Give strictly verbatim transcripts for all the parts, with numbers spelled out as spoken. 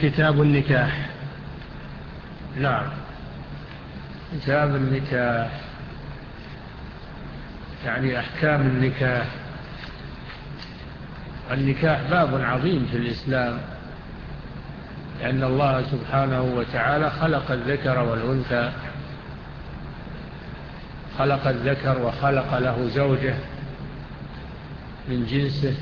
كتاب النكاح. نعم، كتاب النكاح يعني أحكام النكاح. النكاح باب عظيم في الإسلام، لأن الله سبحانه وتعالى خلق الذكر والأنثى، خلق الذكر وخلق له زوجة من جنسه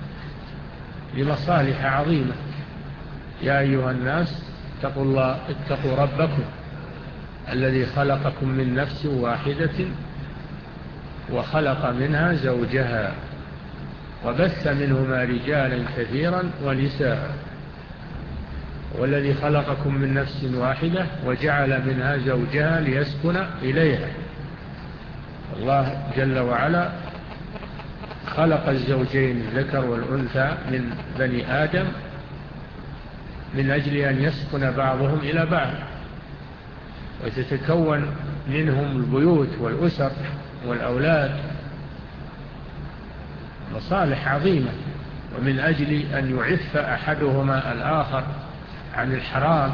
لمصالح عظيمة. يا أيها الناس اتقوا الله اتقوا ربكم الذي خلقكم من نفس واحدة وخلق منها زوجها وبث منهما رجالا كثيرا ونساء، والذي خلقكم من نفس واحدة وجعل منها زوجها ليسكن إليها. الله جل وعلا خلق الزوجين الذكر والأنثى من بني آدم من أجل أن يسكن بعضهم إلى بعض وتتكون منهم البيوت والأسر والأولاد، مصالح عظيمة. ومن أجل أن يعف أحدهما الآخر عن الحرام،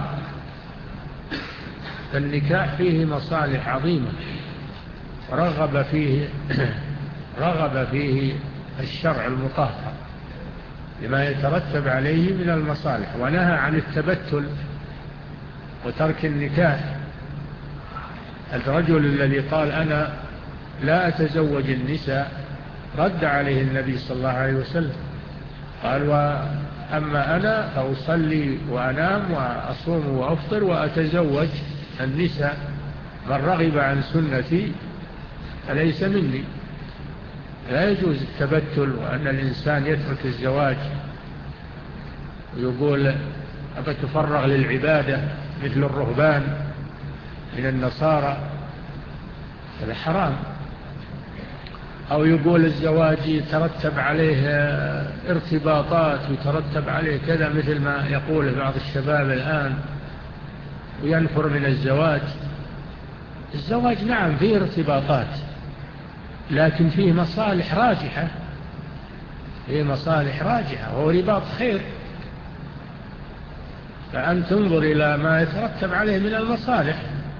فالنكاح فيه مصالح عظيمة رغب فيه رغب فيه الشرع المطهر لما يترتب عليه من المصالح، ونهى عن التبتل وترك النكاح. الرجل الذي قال أنا لا أتزوج النساء رد عليه النبي صلى الله عليه وسلم، قال وأما أنا فأصلي وأنام وأصوم وأفطر وأتزوج النساء، من رغب عن سنتي فليس مني. لا يجوز التبتل وأن الإنسان يترك الزواج ويقول أبا تفرغ للعبادة مثل الرهبان من النصارى، هذا حرام. أو يقول الزواج يترتب عليه ارتباطات ويترتب عليه كذا مثل ما يقول بعض الشباب الآن وينفر من الزواج. الزواج نعم فيه ارتباطات، لكن فيه مصالح راجحة، فيه مصالح راجحة وهو رباط خير، فأن تنظر إلى ما يترتب عليه من المصالح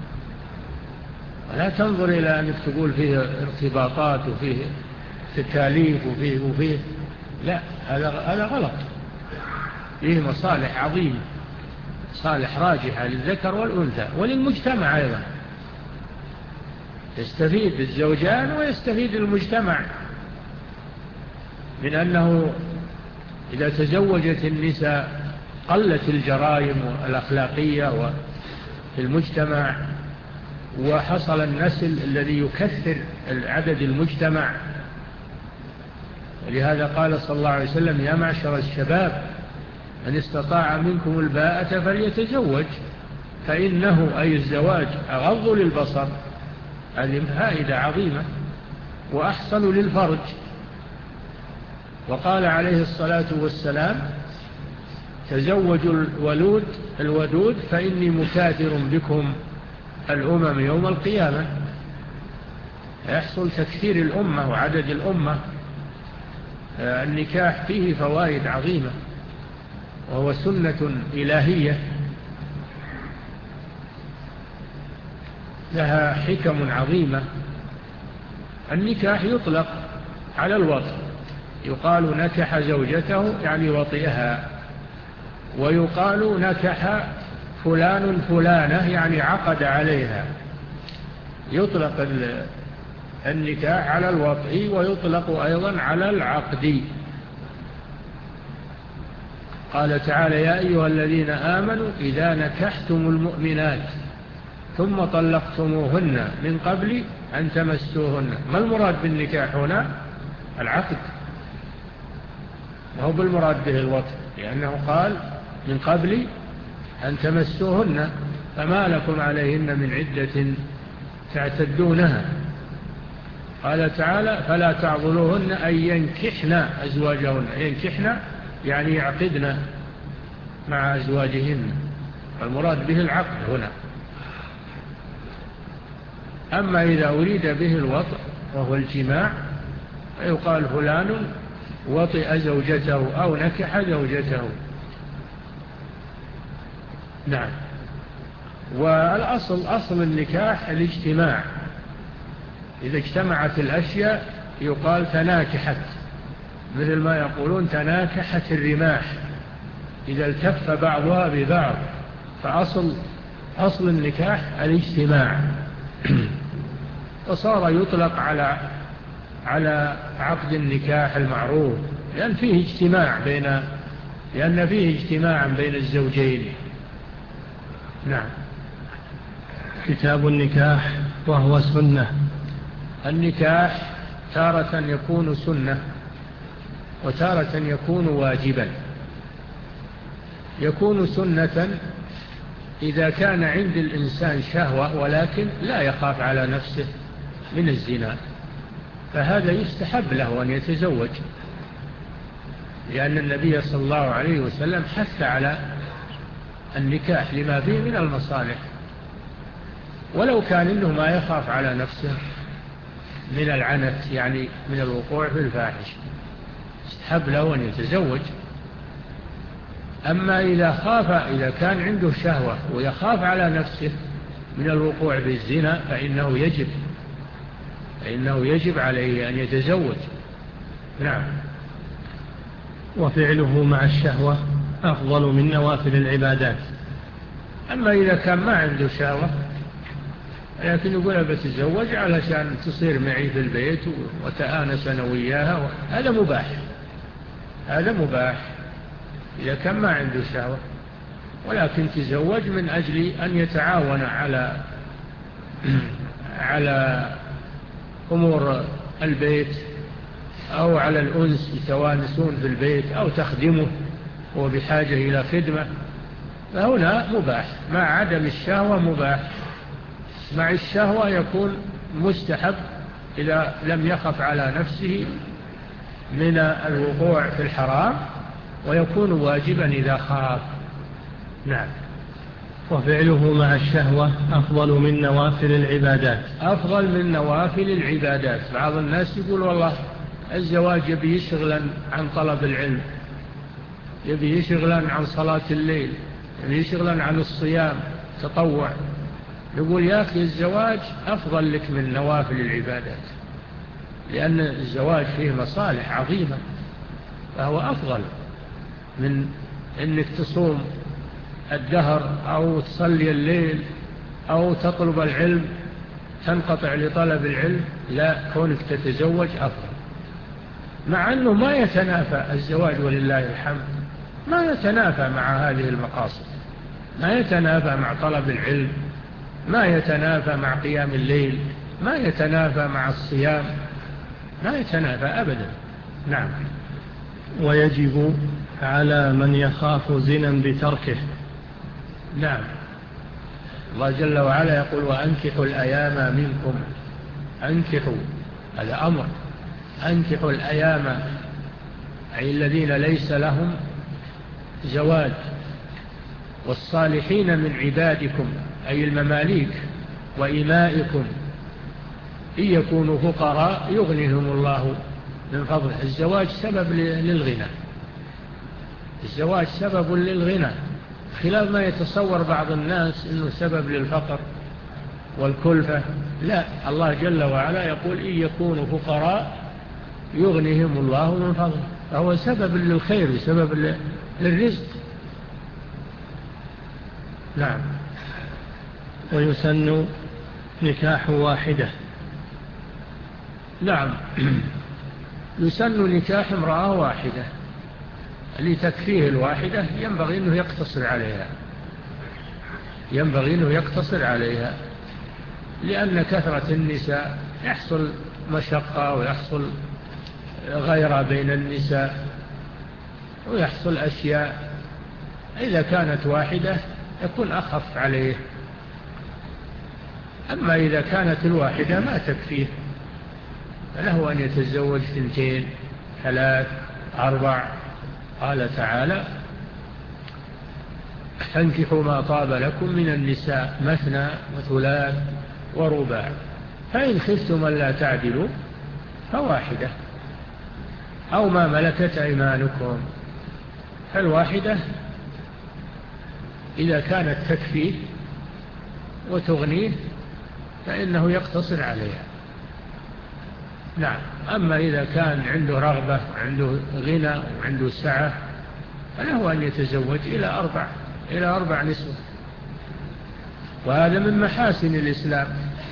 ولا تنظر إلى أنك تقول فيه ارتباطات وفيه تكاليف وفيه وفيه لا، هذا هذا غلط. فيه مصالح عظيمة، مصالح راجحة للذكر والأنثى وللمجتمع أيضا، يستفيد الزوجان ويستفيد المجتمع من أنه إذا تزوجت النساء قلت الجرائم الأخلاقية في المجتمع، وحصل النسل الذي يكثر عدد المجتمع. ولهذا قال صلى الله عليه وسلم يا معشر الشباب من استطاع منكم الباءة فليتزوج فإنه أي الزواج أغض للبصر، هذه فائدة عظيمة وأحسن للفرج. وقال عليه الصلاة والسلام تزوجوا الولود الودود فإني مكاثر بكم الأمم يوم القيامة. يحصل تكثير الأمة وعدد الأمة. النكاح فيه فوائد عظيمة وهو سنة إلهية لها حكم عظيمة. النكاح يطلق على الوطء، يقال نكح زوجته يعني وطئها، ويقال نكح فلان فلانة يعني عقد عليها. يطلق النكاح على الوطء ويطلق أيضا على العقد. قال تعالى يا أيها الذين آمنوا إذا نكحتم المؤمنات ثم طلقتموهن من قبل أن تمسوهن. ما المراد بالنكاح هنا؟ العقد، وهو بالمراد به الوطء، لأنه قال من قبل أن تمسوهن فما لكم عليهن من عدة تعتدونها. قال تعالى فلا تعضلوهن أن ينكحن أزواجهن. ينكحن يعني يعقدن مع أزواجهن، المراد به العقد هنا. أما إذا أريد به الوطء وهو الجماع يقال فلان وطئ زوجته أو نكح زوجته. نعم. والأصل أصل النكاح الاجتماع، إذا اجتمعت الأشياء يقال تناكحت، مثل ما يقولون تناكحت الرماح إذا التف بعضها ببعض. فأصل أصل النكاح الاجتماع. وصار يطلق على على عقد النكاح المعروف لأن فيه اجتماع بين لأن فيه اجتماع بين الزوجين. نعم. كتاب النكاح وهو سنة. النكاح تارة يكون سنة وتارة يكون واجبا. يكون سنة إذا كان عند الإنسان شهوة ولكن لا يخاف على نفسه من الزنا، فهذا يستحب له أن يتزوج، لأن النبي صلى الله عليه وسلم حث على النكاح لما فيه من المصالح. ولو كان إنه ما يخاف على نفسه من العنت، يعني من الوقوع في الفاحش، استحب له أن يتزوج. أما إذا خاف إذا كان عنده شهوة ويخاف على نفسه من الوقوع بالزنا فإنه يجب فإنه يجب عليه أن يتزوج. نعم. وفعله مع الشهوة أفضل من نوافل العبادات. أما إذا كان ما عنده شهوة لكن يقول بتزوج علشان تصير معي في البيت وتآنس أنا وياها، هذا مباح هذا مباح إذا كان ما عنده شهوة. ولكن تزوج من أجل أن يتعاون على على أمور البيت أو على الأنس، يتوانسون في البيت أو تخدمه وبحاجة إلى خدمة، فهنا مباح. مع عدم الشهوة مباح. مع الشهوة يكون مستحب إذا لم يخف على نفسه من الوقوع في الحرام، ويكون واجبا إذا خاف. نعم. وفعله مع الشهوة أفضل من نوافل العبادات. أفضل من نوافل العبادات. بعض الناس يقول والله الزواج يبي يشغلا عن طلب العلم، يبي يشغلا عن صلاة الليل، يبي يشغلا عن الصيام تطوع. يقول يا أخي الزواج أفضل لك من نوافل العبادات، لأن الزواج فيه مصالح عظيمة، فهو أفضل من أنك تصوم الدهر أو تصلي الليل أو تطلب العلم تنقطع لطلب العلم. لا، كونك تتزوج أفضل، مع أنه ما يتنافى الزواج ولله الحمد، ما يتنافى مع هذه المقاصد، ما يتنافى مع طلب العلم، ما يتنافى مع قيام الليل، ما يتنافى مع الصيام، ما يتنافى أبدا. نعم. ويجب على من يخاف زنا بتركه. نعم. الله جل وعلا يقول وأنكحوا الأيام منكم. أنكحوا، هذا أمر. أنكحوا الأيام أي الذين ليس لهم زواج، والصالحين من عبادكم أي المماليك وإمائكم إن يكونوا فقراء يغنيهم الله من فضله. الزواج سبب للغنى، الزواج سبب للغنى، خلاف ما يتصور بعض الناس أنه سبب للفقر والكلفة. لا، الله جل وعلا يقول إن يكونوا فقراء يغنيهم الله من فضله، فهو سبب للخير وسبب للرزق. نعم. ويسن نكاح واحدة. نعم. يسن نكاح امرأة واحدة لتكفيه الواحدة، ينبغي أنه يقتصر عليها، ينبغي أنه يقتصر عليها، لأن كثرة النساء يحصل مشقة ويحصل غيرة بين النساء ويحصل أشياء. إذا كانت واحدة يكون أخف عليه. أما إذا كانت الواحدة ما تكفيه فله أن يتزوج ثنتين ثلاث أربع. قال تعالى فانكحوا ما طاب لكم من النساء مثنى وثلاث ورباع، فإن خفتم ألا تعدلوا فواحدة أو ما ملكت أيمانكم. فالواحدة إذا كانت تكفيه وتغنيه فإنه يقتصر عليها. نعم. أما إذا كان عنده رغبة وعنده غنى وعنده سعة فله أن يتزوج إلى أربع إلى أربع نسوة. وهذا من محاسن الإسلام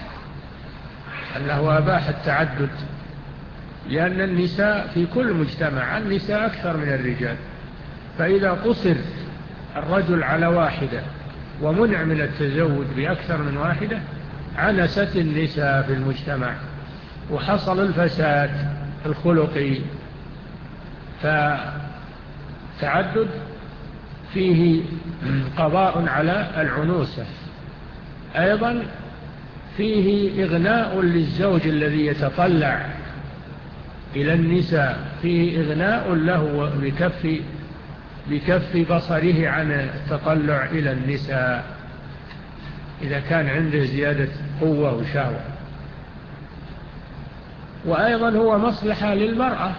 أنه أباح التعدد، لأن النساء في كل مجتمع النساء أكثر من الرجال، فإذا قصر الرجل على واحدة ومنع من التزوج بأكثر من واحدة عنست النساء في المجتمع وحصل الفساد الخلقي. فتعدد فيه قضاء على العنوسة، أيضا فيه إغناء للزوج الذي يتطلع إلى النساء، فيه إغناء له بكف بكف بصره عن التطلع إلى النساء إذا كان عنده زيادة قوة وشهوة. وأيضا هو مصلحة للمرأة،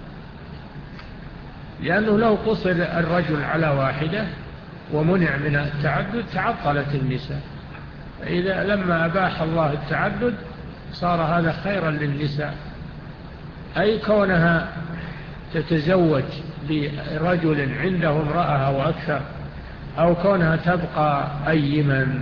لأنه لو قصر الرجل على واحدة ومنع من التعدد تعطلت النساء. إذا لما أباح الله التعدد صار هذا خيرا للنساء، أي كونها تتزوج برجل عنده امرأة أو أكثر، أو كونها تبقى أيما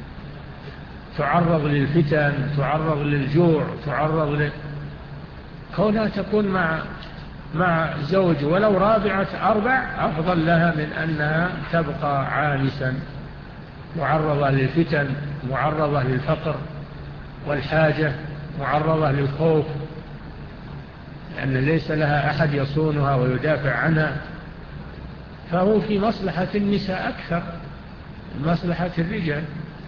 تعرض للفتن، تعرض للجوع، تعرض ل... كونها تكون مع مع زوج ولو رابعة أربع أفضل لها من أنها تبقى عانسا معرضة للفتن، معرضة للفقر والحاجة، معرضة للخوف، لأن ليس لها أحد يصونها ويدافع عنها. فهو في مصلحة النساء أكثر من مصلحة الرجال.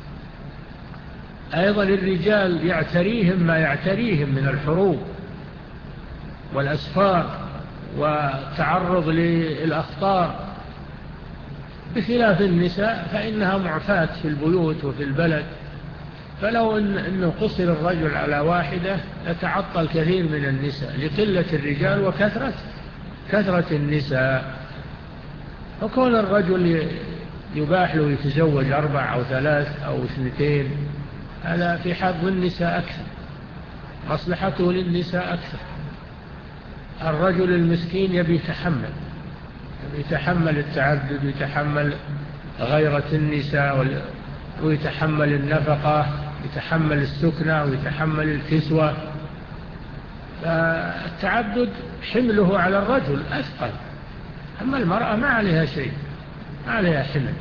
أيضا الرجال يعتريهم ما يعتريهم من الحروب والأسفار والتعرض للأخطار، بخلاف النساء فإنها معفاة في البيوت وفي البلد. فلو إن أنه قصر الرجل على واحدة يتعطل كثير من النساء لقلة الرجال وكثرة كثرة النساء. فكون الرجل يباح له يتزوج أربع أو ثلاث أو اثنتين هذا في حظ النساء أكثر، مصلحته للنساء أكثر. الرجل المسكين يبي يتحمل يتحمل التعدد، يتحمل غيرة النساء، ويتحمل النفقة، يتحمل السكنة، ويتحمل الكسوة. فالتعدد حمله على الرجل أثقل، أما المرأة ما عليها شيء، ما عليها حمل.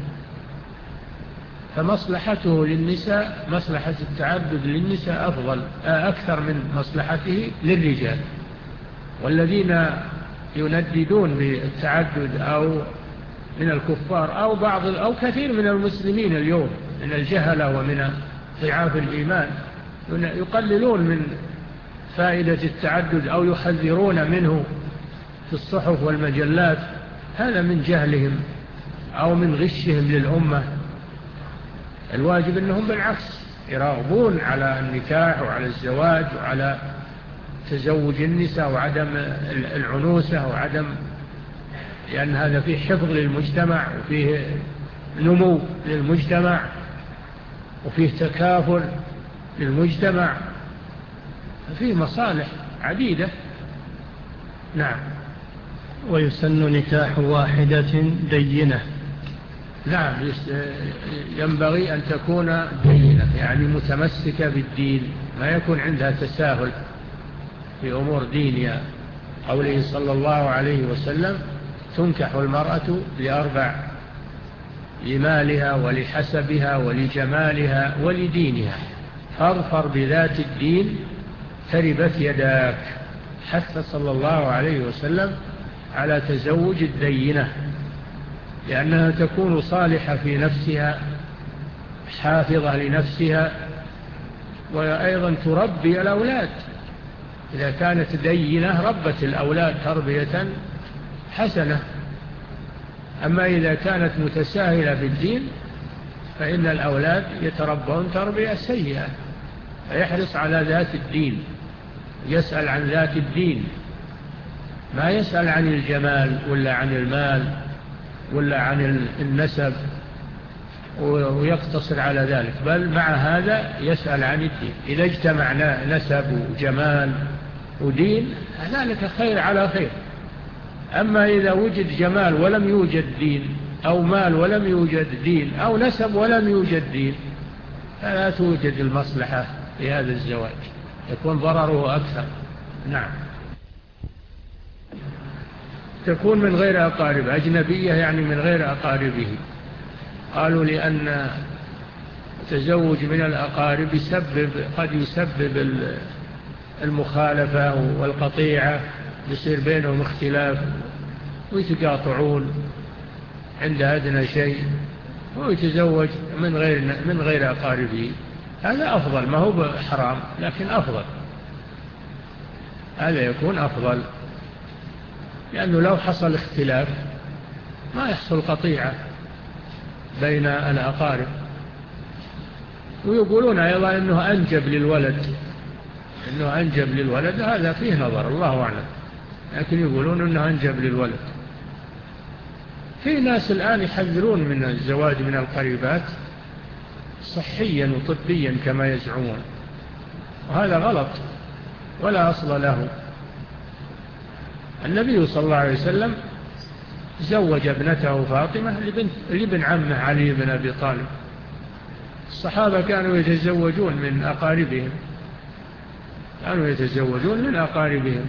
فمصلحته للنساء، مصلحة التعدد للنساء أفضل أكثر من مصلحته للرجال. والذين ينددون بالتعدد أو من الكفار أو بعض أو كثير من المسلمين اليوم من الجهلة ومن ضعاف الإيمان يقللون من فائدة التعدد أو يحذرون منه في الصحف والمجلات، هذا من جهلهم أو من غشهم للأمة. الواجب أنهم بالعكس يراغبون على النكاح وعلى الزواج وعلى تزوج النساء وعدم العنوسة وعدم، لأن هذا فيه حفظ للمجتمع وفيه نمو للمجتمع وفيه تكافل للمجتمع، فيه مصالح عديدة. نعم. ويسن نكاح واحدة دينة. نعم، ينبغي أن تكون دينة، يعني متمسكة بالدين، ما يكون عندها تساهل في أمور دينها. قوله صلى الله عليه وسلم: تنكح المرأة لأربع: لمالها ولحسبها ولجمالها ولدينها، فاظفر بذات الدين تربت يداك. حث صلى الله عليه وسلم على تزوج الدينة، لأنها تكون صالحة في نفسها، حافظة لنفسها، وأيضا تربي الأولاد. إذا كانت دينة ربت الأولاد تربية حسنة. أما إذا كانت متساهلة في الدين فإن الأولاد يتربون تربية سيئة. فيحرص على ذات الدين، يسأل عن ذات الدين، ما يسأل عن الجمال ولا عن المال ولا عن النسب. ويقتصر على ذلك، بل مع هذا يسأل عن الدين. إذا اجتمع نسب وجمال ودين ذلك خير على خير. أما إذا وجد جمال ولم يوجد دين، أو مال ولم يوجد دين، أو نسب ولم يوجد دين، فلا توجد المصلحة في هذا الزواج، يكون ضرره أكثر. نعم. تكون من غير أقارب، أجنبية يعني من غير أقاربه. قالوا لأن التزوج من الأقارب يسبب قد يسبب المخالفة والقطيعة، يصير بينهم اختلاف ويتقاطعون عند أدنى شيء، ويتزوج من غير من غير أقاربه. هذا أفضل، ما هو حرام لكن أفضل، هذا يكون أفضل، لأنه لو حصل اختلاف ما يحصل قطيعة بين الأقارب. ويقولون أيضا أنه أنجب للولد، أنه أنجب للولد، هذا فيه نظر الله أعلم، لكن يقولون أنه أنجب للولد. في ناس الآن يحذرون من الزواج من القريبات صحيا وطبيا كما يزعمون، وهذا غلط ولا أصل له. النبي صلى الله عليه وسلم زوج ابنته فاطمة لابن عمه علي بن أبي طالب. الصحابة كانوا يتزوجون من أقاربهم، كانوا يتزوجون من أقاربهم.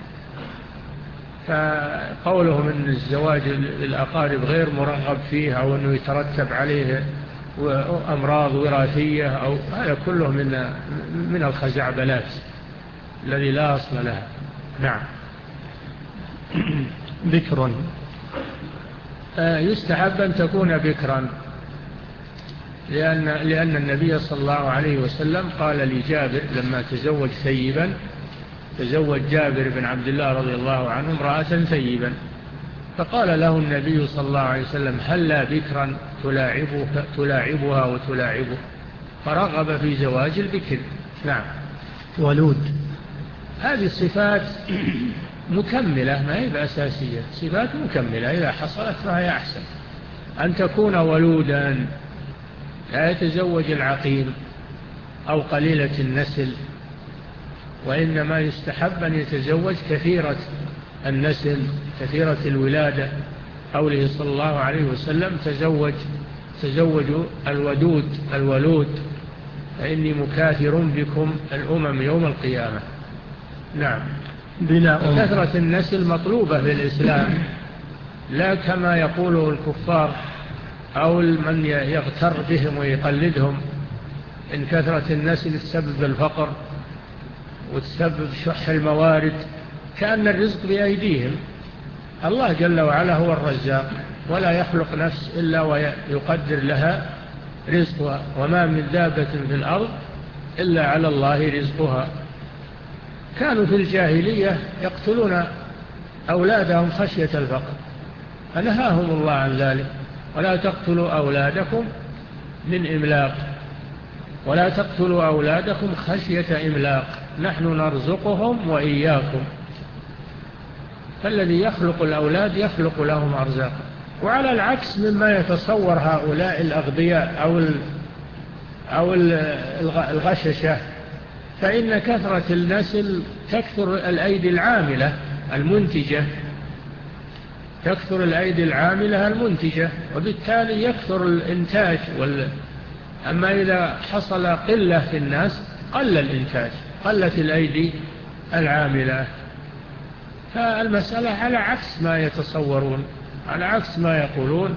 فقولهم أن الزواج للأقارب غير مرغب فيه، أو أنه يترتب عليه أمراض وراثية، أو هذا كله من من الخزعبلات الذي لا أصل لها. نعم. بكر. يستحب أن تكون بكرا، لأن, لأن النبي صلى الله عليه وسلم قال لجابر لما تزوج ثيبا، تزوج جابر بن عبد الله رضي الله عنه امرأة ثيبا، فقال له النبي صلى الله عليه وسلم هلا بكرا تلاعبها وتلاعبه، فرغب في زواج البكر. نعم. ولود. هذه الصفات مكملة، ما هي بأساسية، صفات مكملة، إذا حصلت فهي أحسن. أن تكون ولودا، لا يتزوج العقيم أو قليلة النسل، وإنما يستحب أن يتزوج كثيرة النسل، كثيرة الولادة. قوله صلى الله عليه وسلم تزوج تزوجوا الودود الولود فإني مكاثر بكم الأمم يوم القيامة. نعم. بلا كثرة النسل مطلوبة في الإسلام، لا كما يقوله الكفار أو من يغتر بهم ويقلدهم، إن كثرة النسل تسبب الفقر وتسبب شح الموارد، كأن الرزق بأيديهم. الله جل وعلا هو الرزاق، ولا يخلق نفس إلا ويقدر لها رزقها، وما من دابة في الأرض إلا على الله رزقها. كانوا في الجاهلية يقتلون أولادهم خشية الفقر، فنهاهم الله عن ذلك، ولا تقتلوا أولادكم من إملاق، ولا تقتلوا أولادكم خشية إملاق، نحن نرزقهم وإياكم. فالذي يخلق الأولاد يخلق لهم أرزاقا. وعلى العكس مما يتصور هؤلاء الأغبياء أو أو الغششة، فإن كثرة النسل تكثر الأيدي العاملة المنتجة، تكثر الأيدي العاملة المنتجة، وبالتالي يكثر الإنتاج. وال... أما إذا حصل قلة في الناس قل الإنتاج، قلت الأيدي العاملة. فالمسألة على عكس ما يتصورون، على عكس ما يقولون.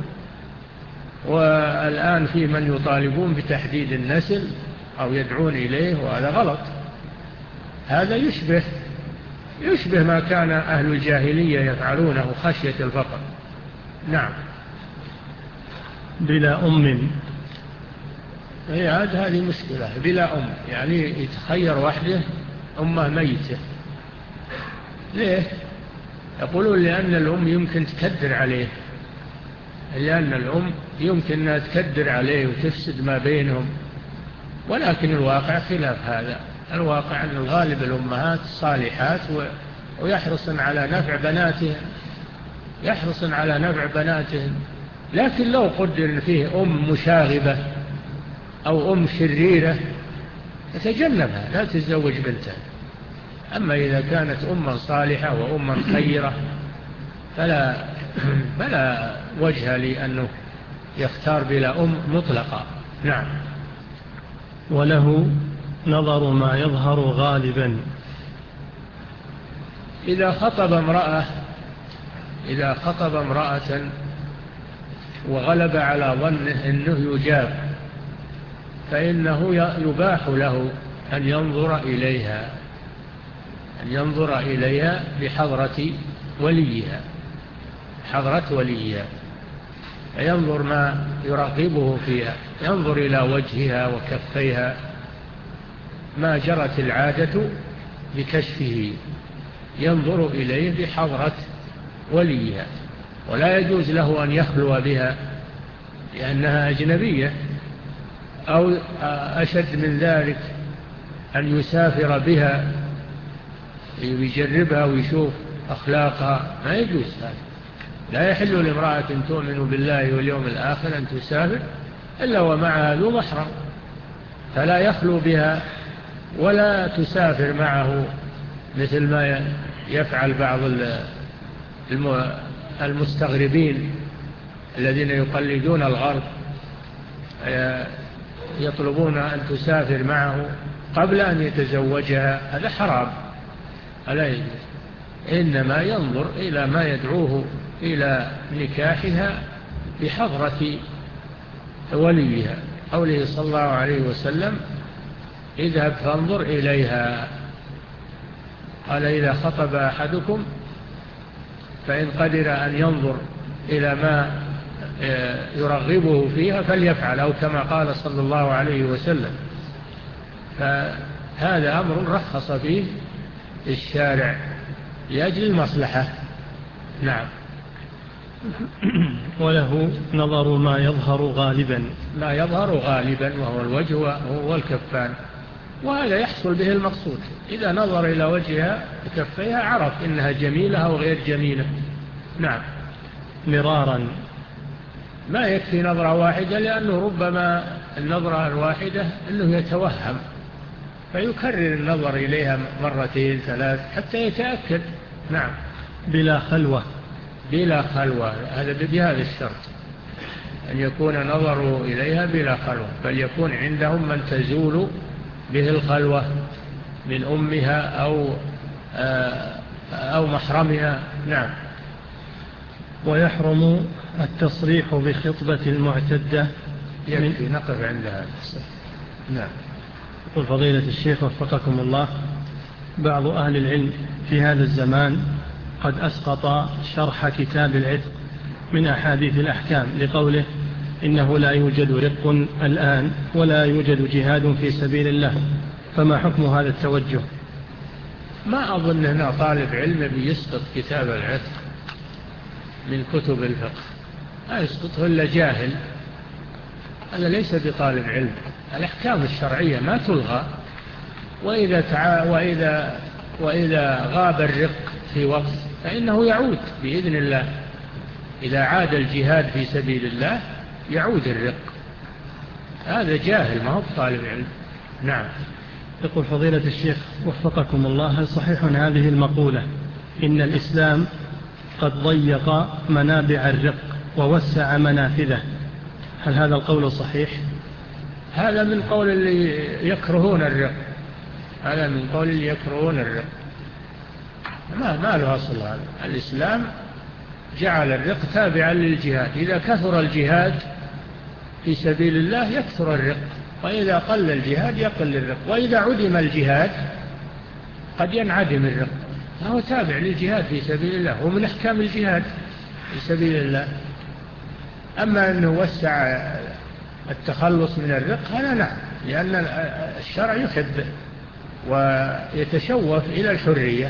والآن في من يطالبون بتحديد النسل أو يدعون إليه، وهذا غلط. هذا يشبه يشبه ما كان أهل الجاهلية يفعلونه خشية الفقر. نعم. بلا أم. هذه مشكلة، بلا أم، يعني يتخير وحده أمه ميتة. ليه؟ يقولون لأن الأم يمكن تكدر عليه، لأن الأم يمكن أن تكدر عليه وتفسد ما بينهم، ولكن الواقع خلاف هذا. الواقع أن الغالب الأمهات صالحات ويحرصن على نفع بناتهن، يحرصن على نفع بناتهن لكن لو قدر فيه أم مشاغبة أو أم شريرة تتجنبها، لا تتزوج بنتها. أما إذا كانت أما صالحة وأما خيرة فلا, فلا وجه لأنه يختار بلا أم مطلقة. نعم. وله نظر ما يظهر غالبا. إذا خطب امرأة إذا خطب امرأة وغلب على ظنه أنه يجاب فإنه يباح له أن ينظر إليها أن ينظر إليها بحضرة وليها حضرة وليها ينظر ما يرغبه فيها، ينظر إلى وجهها وكفيها ما جرت العادة بكشفه، ينظر إليه بحضرة وليها، ولا يجوز له أن يخلو بها لأنها أجنبية، أو أشد من ذلك أن يسافر بها ويجربها ويشوف أخلاقها، ما يجوز هذا. لا يحل لامرأة تؤمن بالله واليوم الآخر أن تسافر إلا ومعها ذو محرم، فلا يخلو بها ولا تسافر معه مثل ما يفعل بعض المستغربين الذين يقلدون الغرب، يطلبون أن تسافر معه قبل أن يتزوجها. هذا حرام، ألا يجوز. إنما ينظر إلى ما يدعوه إلى نكاحها بحضرة وليها، قوله صلى الله عليه وسلم اذهب فانظر إليها. قال إذا خطب أحدكم فإن قدر أن ينظر إلى ما يرغبه فيها فليفعل، أو كما قال صلى الله عليه وسلم. فهذا أمر رخص فيه الشارع لأجل المصلحة. نعم. وله نظر ما يظهر غالبا. ما يظهر غالبا وهو الوجه والكفان، وهذا يحصل به المقصود. إذا نظر إلى وجهها وكفيها عرف إنها جميلة أو غير جميلة. نعم. مرارا. ما يكفي نظرة واحدة، لأنه ربما النظرة الواحدة أنه يتوهم فيكرر النظر إليها مرتين ثلاث حتى يتأكد. نعم. بلا خلوة. بلا خلوة، هذا بهذا الشرط أن يكون نظره إليها بلا خلوة، بل يكون عندهم من تزول به الخلوة من أمها أو أو محرمها. نعم. ويحرم التصريح بخطبة المعتدة. يكفي نقف عند هذا. نعم. يقول فضيلة الشيخ وفقكم الله، بعض أهل العلم في هذا الزمان قد أسقط شرح كتاب العتق من أحاديث الأحكام لقوله إنه لا يوجد رق الآن ولا يوجد جهاد في سبيل الله، فما حكم هذا التوجه؟ ما أظن هنا طالب علم بيسقط كتاب العتق من كتب الفقه، لا يسقطه إلا جاهل، هذا ليس بطالب علم. الأحكام الشرعية ما تلغى، وإذا, تع... وإذا... وإذا غاب الرق في وقت فإنه يعود بإذن الله. إذا عاد الجهاد في سبيل الله يعود الرق. هذا جاهل ما هو طالب علم. نعم. يقول فضيلة الشيخ وفقكم الله، هل صحيح هذه المقولة إن الإسلام قد ضيق منابع الرق ووسع منافذه، هل هذا القول صحيح؟ هذا من قول اللي يكرهون الرق، هذا من قول اللي يكرهون الرق، ما, ما له أصل. هذا الإسلام جعل الرق تابعا للجهاد، إذا كثر الجهاد في سبيل الله يكثر الرق، وإذا قل الجهاد يقل الرق، وإذا عدم الجهاد قد ينعدم الرق، فهو تابع للجهاد في سبيل الله، ومن أحكام الجهاد في سبيل الله. أما أنه وسع التخلص من الرق هذا نعم، لأن الشرع يحب ويتشوف إلى الحرية،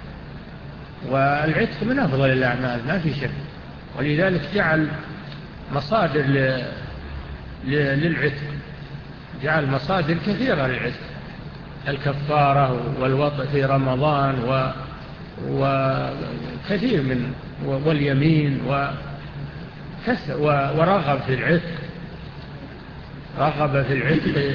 والعتق من أفضل الأعمال ما في شك، ولذلك جعل مصادر للعتق، جعل مصادر كثيرة للعتق، الكفارة والوطء في رمضان وكثير من واليمين ورغب في العتق، رغب في العتق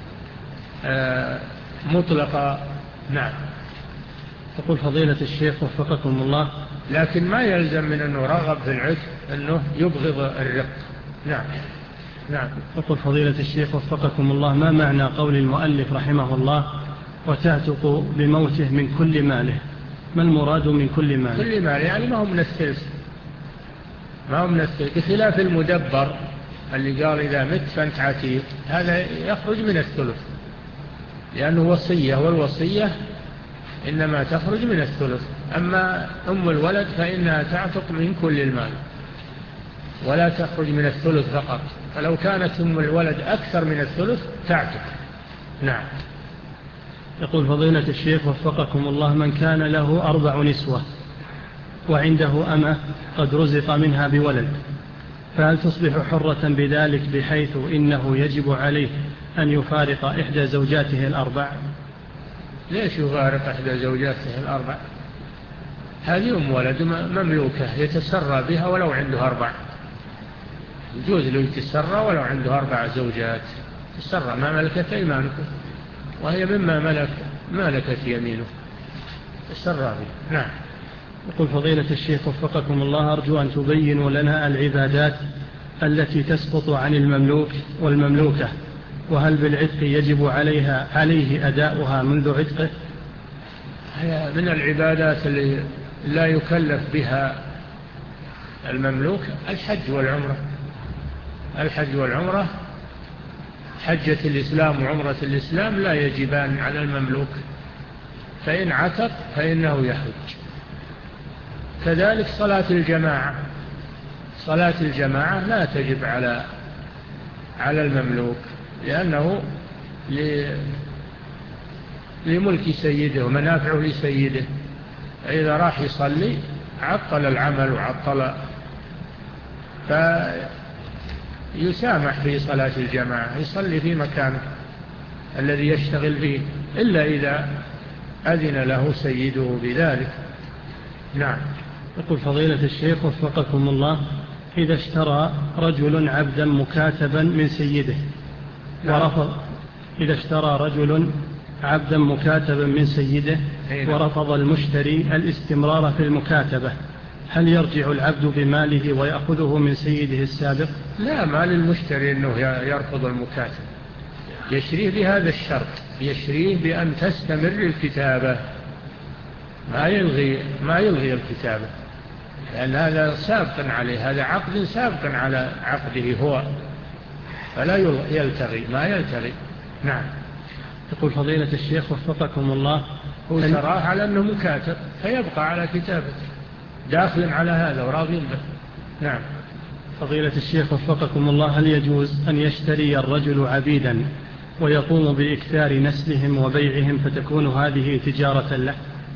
مطلقا. نعم. يقول فضيلة الشيخ وفقكم الله، لكن ما يلزم من أنه رغب في العتق أنه يبغض الرق. نعم. نعم. يقول فضيلة الشيخ وفقكم الله، ما معنى قول المؤلف رحمه الله وتعتق بموته من كل ماله؟ ما المراد من كل ماله؟ كل ماله يعني ما هو من الثلث، ما هو من الثلث، بخلاف المدبر اللي قال إذا مت فأنت عتيق، هذا يخرج من الثلث لأنه وصية، والوصية إنما تخرج من الثلث. أما أم الولد فإنها تعتق من كل المال ولا تخرج من الثلث فقط، فلو كانت أم الولد أكثر من الثلث تعتق. نعم. يقول فضيلة الشيخ وفقكم الله، من كان له أربع نسوة وعنده أمة قد رزق منها بولد، فهل تصبح حرة بذلك بحيث إنه يجب عليه أن يفارق إحدى زوجاته الأربع؟ ليش يفارق إحدى زوجاته الأربع؟ هذه أم ولد مملوكة يتسرى بها ولو عنده أربع، يجوز له يتسرى ولو عنده أربع زوجات، تسرى ما ملكت أيمانكم، وهي مما ملك ملكت يمينه، تسرى بها. نعم. يقول فضيلة الشيخ وفقكم الله، أرجو أن تبينوا لنا العبادات التي تسقط عن المملوك والمملوكة، وهل بالعتق يجب عليها عليه أداؤها منذ عتقه؟ هي من العبادات اللي لا يكلف بها المملوك الحج والعمرة. الحج والعمرة، حجة الإسلام وعمرة الإسلام لا يجبان على المملوك، فإن عتق فإنه يحج. كذلك صلاة الجماعة، صلاة الجماعة لا تجب على على المملوك لأنه لملك سيده ومنافعه لسيده، إذا راح يصلي عطل العمل وعطل، فيسامح في صلاة الجماعة، يصلي في مكانه الذي يشتغل فيه إلا إذا أذن له سيده بذلك. نعم. يقول فضيلة الشيخ وفقكم الله، إذا اشترى رجل عبدا مكاتبا من سيده ورفض إذا اشترى رجل عبدا مكاتبا من سيده ورفض المشتري الاستمرار في المكاتبة، هل يرجع العبد بماله ويأخذه من سيده السابق؟ لا، مال المشتري أنه يرفض المكاتبة، يشريه بهذا الشرط، يشريه بأن تستمر الكتابة، ما يلغي ما يلغي الكتابة، لأن هذا سابق عليه، هذا عقد سابق على عقده هو، فلا يلتغي ما يلتغي. نعم. يقول فضيلة الشيخ وفقكم الله، هو شراه على أنه مكاتب فيبقى على كتابته، داخل على هذا وراضين به. نعم. فضيلة الشيخ وفقكم الله، هل يجوز أن يشتري الرجل عبيدا ويقوم بإكثار نسلهم وبيعهم فتكون هذه تجارة له؟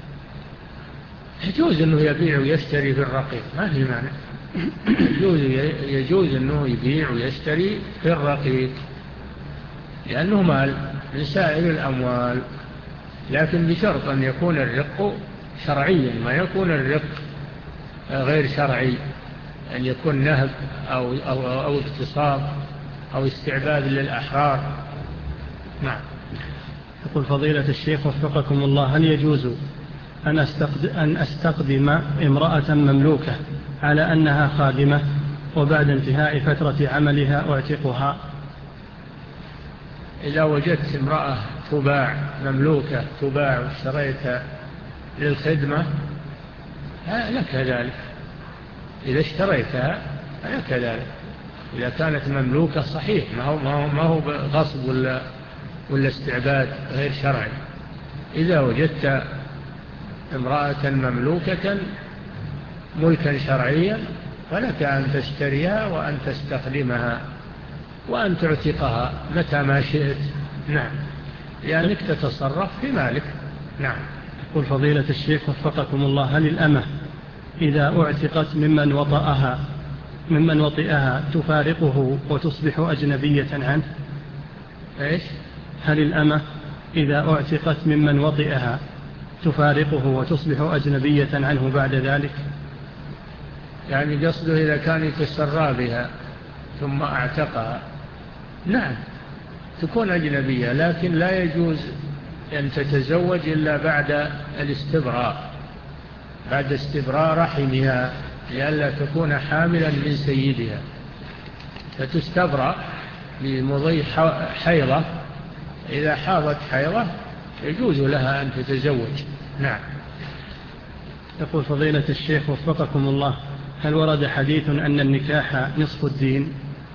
يجوز أنه يبيع ويشتري في الرقيق، ما في مانع، يجوز, يجوز أنه يبيع ويشتري في الرقيق لأنه مال من سائر الأموال، لكن بشرط أن يكون الرق شرعيا، ما يكون الرق غير شرعي، أن يكون نهب أو, أو, أو اغتصاب أو استعباد للأحرار. نعم. يقول فضيلة الشيخ وفقكم الله، هل يجوز أن أستقدم, أن أستقدم امرأة مملوكة على أنها خادمة وبعد انتهاء فترة عملها أعتقها؟ إذا وجدت امرأة تباع مملوكة تباع واشتريتها للخدمة لك ذلك، إذا اشتريتها لك ذلك، إذا كانت مملوكة صحيح، ما هو, ما هو, ما هو غصب ولا, ولا استعباد غير شرعي. إذا وجدت امرأة مملوكة ملكا شرعيا فلك أن تشتريها وأن تستخدمها وأن تعتقها متى ما شئت. نعم، لأنك تتصرف في مالك. نعم. يقول فضيلة الشيخ وفقكم الله، هل الأمة إذا اعتقت ممن وطأها ممن وطئها تفارقه وتصبح أجنبية عنه؟ إيش؟ هل الأمة إذا اعتقت ممن وطئها تفارقه وتصبح أجنبية عنه بعد ذلك؟ يعني قصده إذا كان يتسرى بها ثم اعتقها نعم تكون أجنبية، لكن لا يجوز أن تتزوج إلا بعد الاستبراء، بعد استبراء رحمها، لئلا تكون حاملا من سيدها، فتستبرأ لمضي حيضة. إذا حاضت حيضة يجوز لها أن تتزوج. نعم. يقول فضيلة الشيخ وفقكم الله، هل ورد حديث أن النكاح نصف الدين؟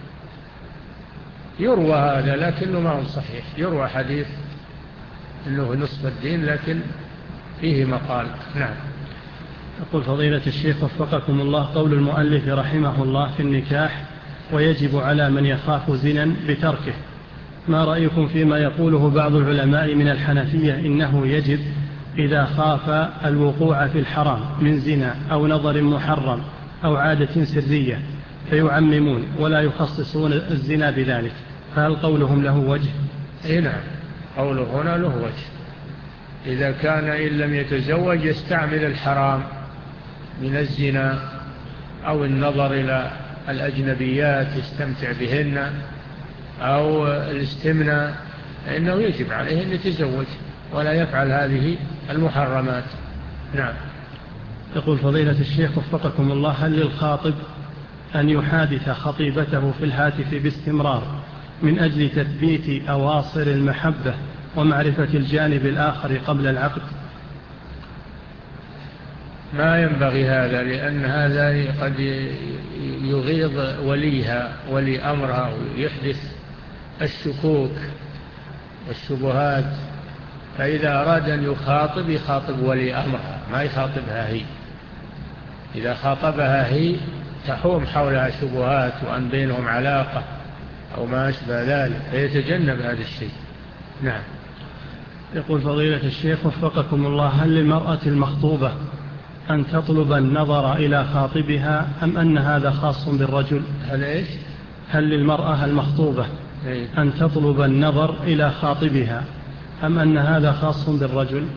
يروى هذا لكنه ما هو صحيح، يروى حديث أنه نصف الدين لكن فيه مقال. نعم. يقول فضيلة الشيخ وفقكم الله، قول المؤلف رحمه الله في النكاح ويجب على من يخاف زنا بتركه، ما رأيكم فيما يقوله بعض العلماء من الحنفية إنه يجب إذا خاف الوقوع في الحرام من زنا أو نظر محرم أو عادة سرية فيعممون ولا يخصصون الزنا بذلك، فهل قولهم له وجه؟ أي نعم، قوله هنا له وجه. إذا كان إن لم يتزوج يستعمل الحرام من الزنا أو النظر إلى الأجنبيات يستمتع بهن أو الاستمناء، فإنه يجب عليه أن يتزوج ولا يفعل هذه المحرمات. نعم. يقول فضيلة الشيخ وفقكم الله، هل للخاطب أن يحادث خطيبته في الهاتف باستمرار من أجل تثبيت أواصر المحبة ومعرفة الجانب الآخر قبل العقد؟ ما ينبغي هذا، لأن هذا قد يغيظ وليها ولي أمرها ويحدث الشكوك والشبهات، فإذا أراد أن يخاطب يخاطب ولي أمرها ما يخاطبها هي. إذا خاطبها هي تحوم حولها شبهات وأن بينهم علاقة أو ما أشبه ذلك، فيتجنب هذا الشيء. نعم. يقول فضيلة الشيخ وفقكم الله، هل للمرأة المخطوبة أن تطلب النظر إلى خاطبها أم أن هذا خاص بالرجل؟ هل إيش؟ هل للمرأة المخطوبة إيه؟ أن تطلب النظر إلى خاطبها أم أن هذا خاص بالرجل؟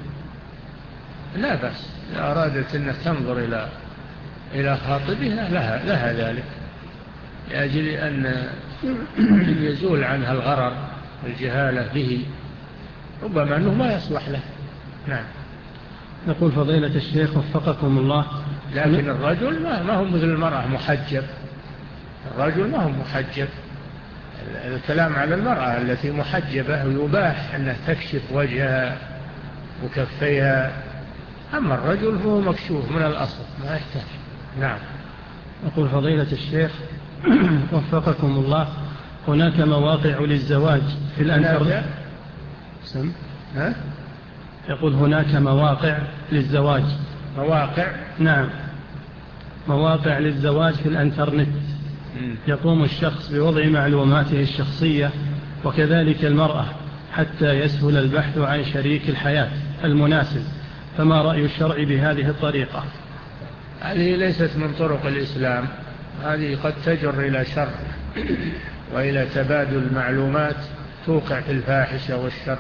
لا بس إذا أرادت أن تنظر إلى إلى خاطبها لها, لها ذلك، لأجل أن يزول عنها الغرر والجهالة به، ربما أنه ما يصلح له. نعم. يقول فضيلة الشيخ وفقكم الله، لكن الرجل ما هو مثل المرأة محجب، الرجل ما هو محجب، الكلام على المرأة التي محجبة ويباح أنها تكشف وجهها وكفيها، أما الرجل هو مكشوف من الأصل ما يحتاج. نعم. يقول فضيلة الشيخ وفقكم الله، هناك مواقع للزواج في الانترنت. سم ها؟ يقول هناك مواقع للزواج. مواقع؟ نعم، مواقع للزواج في الانترنت. يقوم الشخص بوضع معلوماته الشخصية وكذلك المرأة حتى يسهل البحث عن شريك الحياة المناسب، فما رأي الشرع بهذه الطريقة؟ هذه ليست من طرق الإسلام، هذه قد تجر إلى شر وإلى تبادل معلومات توقع في الفاحشة والشر،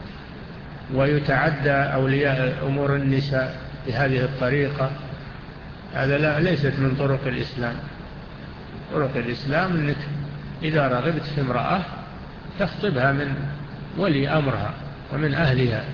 ويتعدى أولياء أمور النساء بهذه الطريقة. هذا لا ليست من طرق الإسلام. طرق الإسلام أنك إذا رغبت في امرأة تخطبها من ولي أمرها ومن أهلها،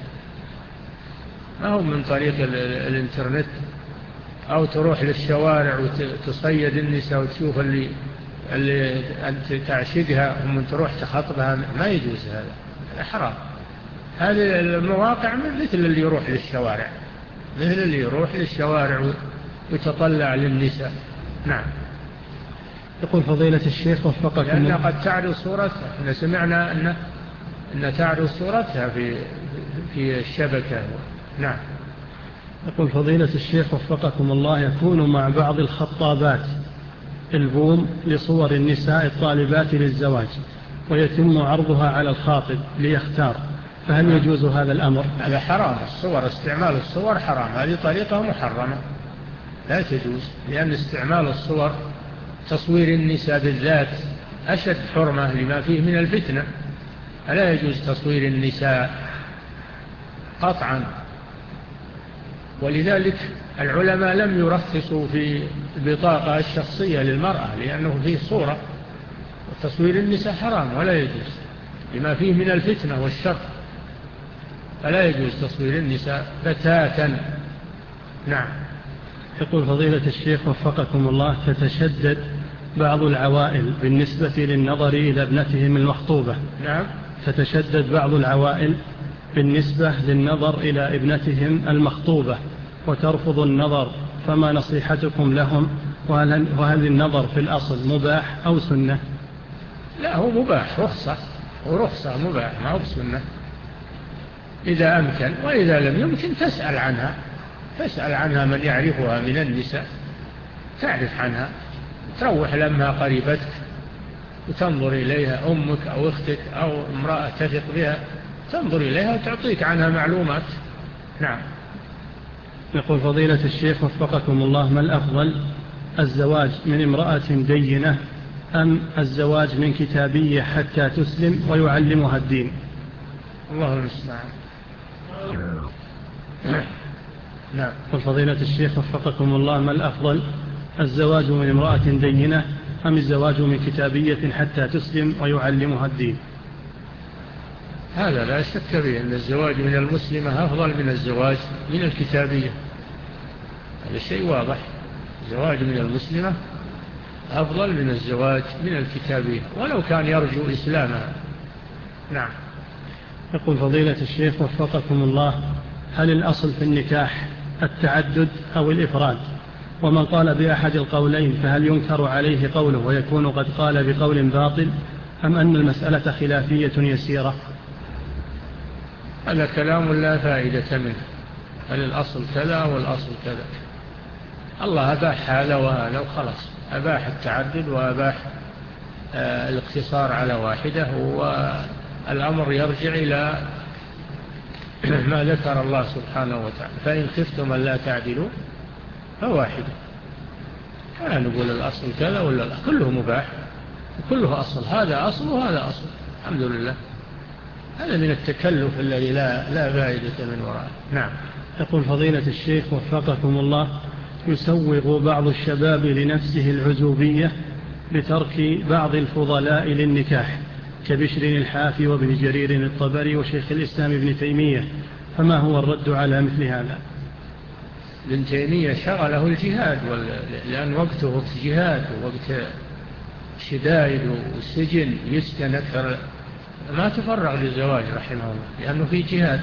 ما هو من طريق الانترنت، أو تروح للشوارع وتصيد النساء وتشوف اللي, اللي أنت تعشقها ومن تروح تخطبها، ما يجوز هذا، حرام. هذه المواقع مثل اللي يروح للشوارع، مثل اللي يروح للشوارع ويتطلع للنساء. نعم. يقول فضيلة الشيخ وفقكم، لأنها قد تعرض صورتها، إن سمعنا أن أن تعرض صورتها في في الشبكة. نعم. يقول فضيلة الشيخ وفقكم الله، يكون مع بعض الخطابات البوم لصور النساء الطالبات للزواج ويتم عرضها على الخاطب ليختار، فهل يجوز هذا الأمر؟ هذا حرام، الصور استعمال الصور حرام، هذه طريقة محرمة لا تجوز، لأن استعمال الصور تصوير النساء بالذات أشد حرمة لما فيه من الفتنة، فلا يجوز تصوير النساء قطعا. ولذلك العلماء لم يرخصوا في البطاقة الشخصية للمرأة لأنه فيه صورة، وتصوير النساء حرام ولا يجوز لما فيه من الفتنة والشر، فلا يجوز تصوير النساء بتاتا. نعم. يقول فضيلة الشيخ وفقكم الله: تتشدد بعض العوائل بالنسبة للنظر إلى ابنتهم المخطوبة. نعم. تتشدد بعض العوائل بالنسبة للنظر إلى ابنتهم المخطوبة وترفض النظر، فما نصيحتكم لهم؟ وهل, وهل النظر في الأصل مباح أو سنة؟ لا، هو مباح، رخصة ورخصة مباح، ما هو بسنة إذا أمكن، وإذا لم يمكن تسأل عنها، تسأل عنها من يعرفها من النساء، تعرف عنها، تروح لمها قريبتك وتنظر إليها، أمك أو أختك أو امرأة تثق بها، تنظر إليها وتعطيك عنها معلومات. نعم. يقول فضيلة الشيخ وفقكم الله: ما الأفضل، الزواج من امرأة دينة أم الزواج من كتابية حتى تسلم ويعلمها الدين؟ الله المستعان. نعم. يقول فضيلة الشيخ وفقكم الله: ما الأفضل، الزواج من امرأة دينة أم الزواج من كتابية حتى تسلم ويعلمها الدين؟ هذا لا شك به أن الزواج من المسلمة أفضل من الزواج من الكتابية، هذا شيء واضح. الزواج من المسلمة أفضل من الزواج من الكتابية ولو كان يرجو إسلامها. نعم. يقول فضيلة الشيخ وفقكم الله: هل الأصل في النكاح التعدد أو الإفراد؟ ومن قال بأحد القولين فهل ينكر عليه قوله ويكون قد قال بقول باطل، أم أن المسألة خلافية يسيرة؟ هذا كلام لا فائدة منه. هل الأصل كذا والأصل كذا؟ الله أباح هذا وهذا وخلاص، أباح التعدد وأباح آه الاقتصار على واحدة، والأمر يرجع إلى ما ذكر الله سبحانه وتعالى: فإن خفتم أن لا تعدلوا فواحدة. ولا نقول الأصل كذا ولا لا، كله مباح وكله أصل، هذا أصل وهذا أصل، الحمد لله. هذا من التكلف الذي لا, لا فائدة من وراءه. نعم. يقول فضيلة الشيخ وفقكم الله: يسوغ بعض الشباب لنفسه العزوبية بترك بعض الفضلاء للنكاح كبشر الحافي وابن جرير الطبري وشيخ الإسلام ابن تيمية، فما هو الرد على مثل هذا؟ ابن تيمية شغله الجهاد، لأن وقته في جهاد ووقت شدائد والسجن يسكن أكثر، ما تفرغ للزواج رحمه الله لأنه في جهاد.